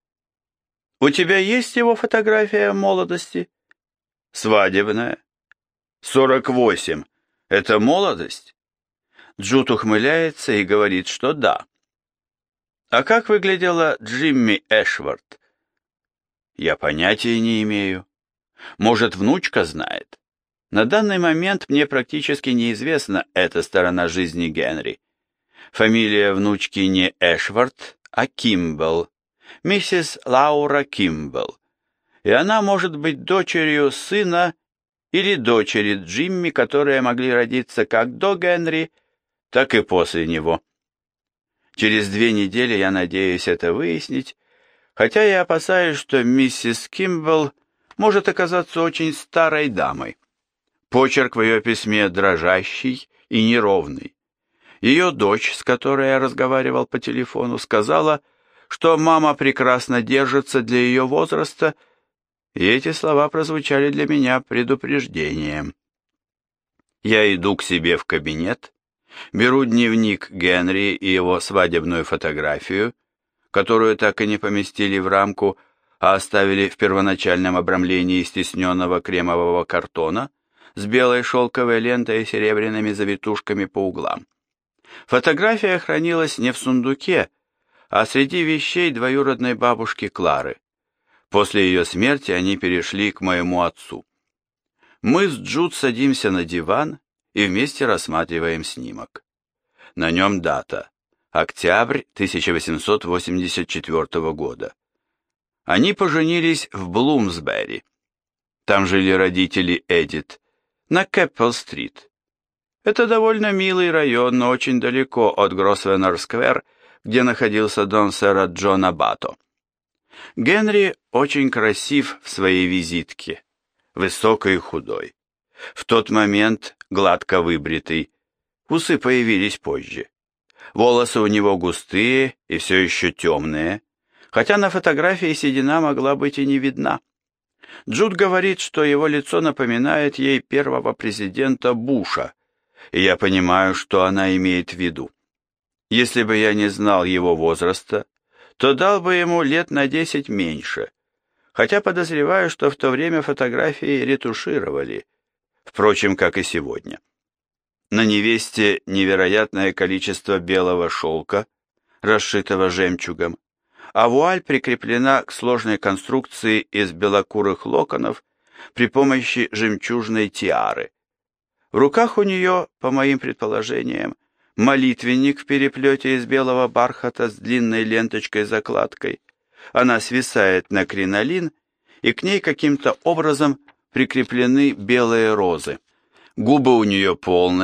Speaker 1: «У тебя есть его фотография молодости?» «Свадебная». «сорок восемь. Это молодость?» Джуд ухмыляется и говорит, что да. «А как выглядела Джимми Эшвард?» «Я понятия не имею. Может, внучка знает. На данный момент мне практически неизвестна эта сторона жизни Генри. Фамилия внучки не Эшвард, а Кимбл, миссис Лаура Кимбл. И она может быть дочерью сына или дочери Джимми, которые могли родиться как до Генри, так и после него. Через две недели я надеюсь это выяснить, хотя я опасаюсь, что миссис Кимбл может оказаться очень старой дамой. Почерк в ее письме дрожащий и неровный. Ее дочь, с которой я разговаривал по телефону, сказала, что мама прекрасно держится для ее возраста, и эти слова прозвучали для меня предупреждением. Я иду к себе в кабинет, беру дневник Генри и его свадебную фотографию, которую так и не поместили в рамку, а оставили в первоначальном обрамлении из тисненного кремового картона с белой шелковой лентой и серебряными завитушками по углам. Фотография хранилась не в сундуке, а среди вещей двоюродной бабушки Клары. После ее смерти они перешли к моему отцу. Мы с Джуд садимся на диван и вместе рассматриваем снимок. На нем дата – октябрь тысяча восемьсот восемьдесят четвёртого года. Они поженились в Блумсбери. Там жили родители Эдит, на Кэппел-стрит. Это довольно милый район, но очень далеко от Гросвеннер-сквер, где находился дом сэра Джона Бато. Генри очень красив в своей визитке, высокий и худой. В тот момент гладко выбритый, усы появились позже. Волосы у него густые и все еще темные, хотя на фотографии седина могла быть и не видна. Джуд говорит, что его лицо напоминает ей первого президента Буша, и я понимаю, что она имеет в виду. Если бы я не знал его возраста, то дал бы ему лет на десять меньше, хотя подозреваю, что в то время фотографии ретушировали, впрочем, как и сегодня. На невесте невероятное количество белого шелка, расшитого жемчугом, а вуаль прикреплена к сложной конструкции из белокурых локонов при помощи жемчужной тиары. В руках у нее, по моим предположениям, молитвенник в переплете из белого бархата с длинной ленточкой-закладкой. Она свисает на кринолин, и к ней каким-то образом прикреплены белые розы. Губы у нее полные,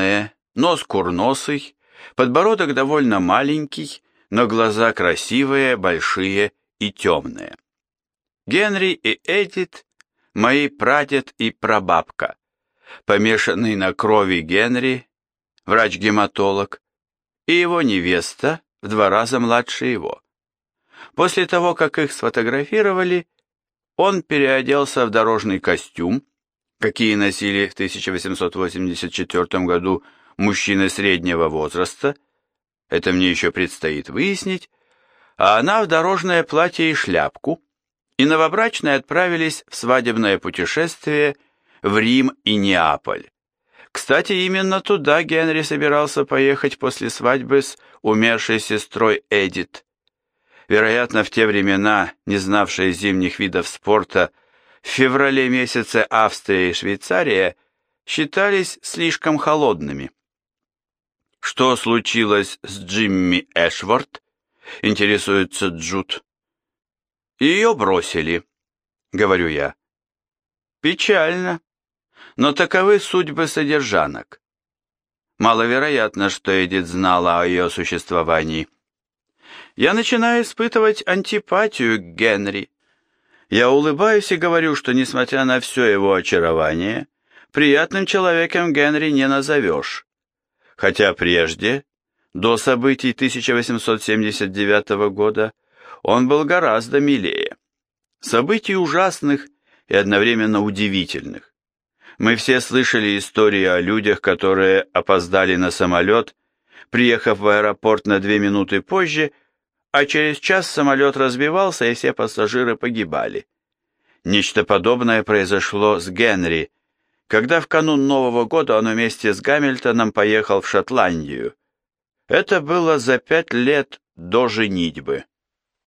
Speaker 1: Нос курносый, подбородок довольно маленький, но глаза красивые, большие и темные. Генри и Эдит – мои прадед и прабабка. Помешанный на крови Генри, врач-гематолог, и его невеста, в два раза младше его. После того, как их сфотографировали, он переоделся в дорожный костюм, какие носили в тысяча восемьсот восемьдесят четвёртом году мужчины среднего возраста, это мне еще предстоит выяснить, а она в дорожное платье и шляпку, и новобрачные отправились в свадебное путешествие в Рим и Неаполь. Кстати, именно туда Генри собирался поехать после свадьбы с умершей сестрой Эдит. Вероятно, в те времена, не знавшие зимних видов спорта, в феврале месяце Австрия и Швейцария считались слишком холодными. Что случилось с Джимми Эшворт? Интересуется Джуд. Ее бросили, говорю я. Печально, но таковы судьбы содержанок. Маловероятно, что Эдит знала о ее существовании. Я начинаю испытывать антипатию к Генри. Я улыбаюсь и говорю, что, несмотря на все его очарование, приятным человеком Генри не назовешь. Хотя прежде, до событий тысяча восемьсот семьдесят девятого года, он был гораздо милее. Событий ужасных и одновременно удивительных. Мы все слышали истории о людях, которые опоздали на самолет, приехав в аэропорт на две минуты позже, а через час самолет разбивался, и все пассажиры погибали. Нечто подобное произошло с Генри, когда в канун Нового года он вместе с Гамильтоном поехал в Шотландию. Это было за пять лет до женитьбы.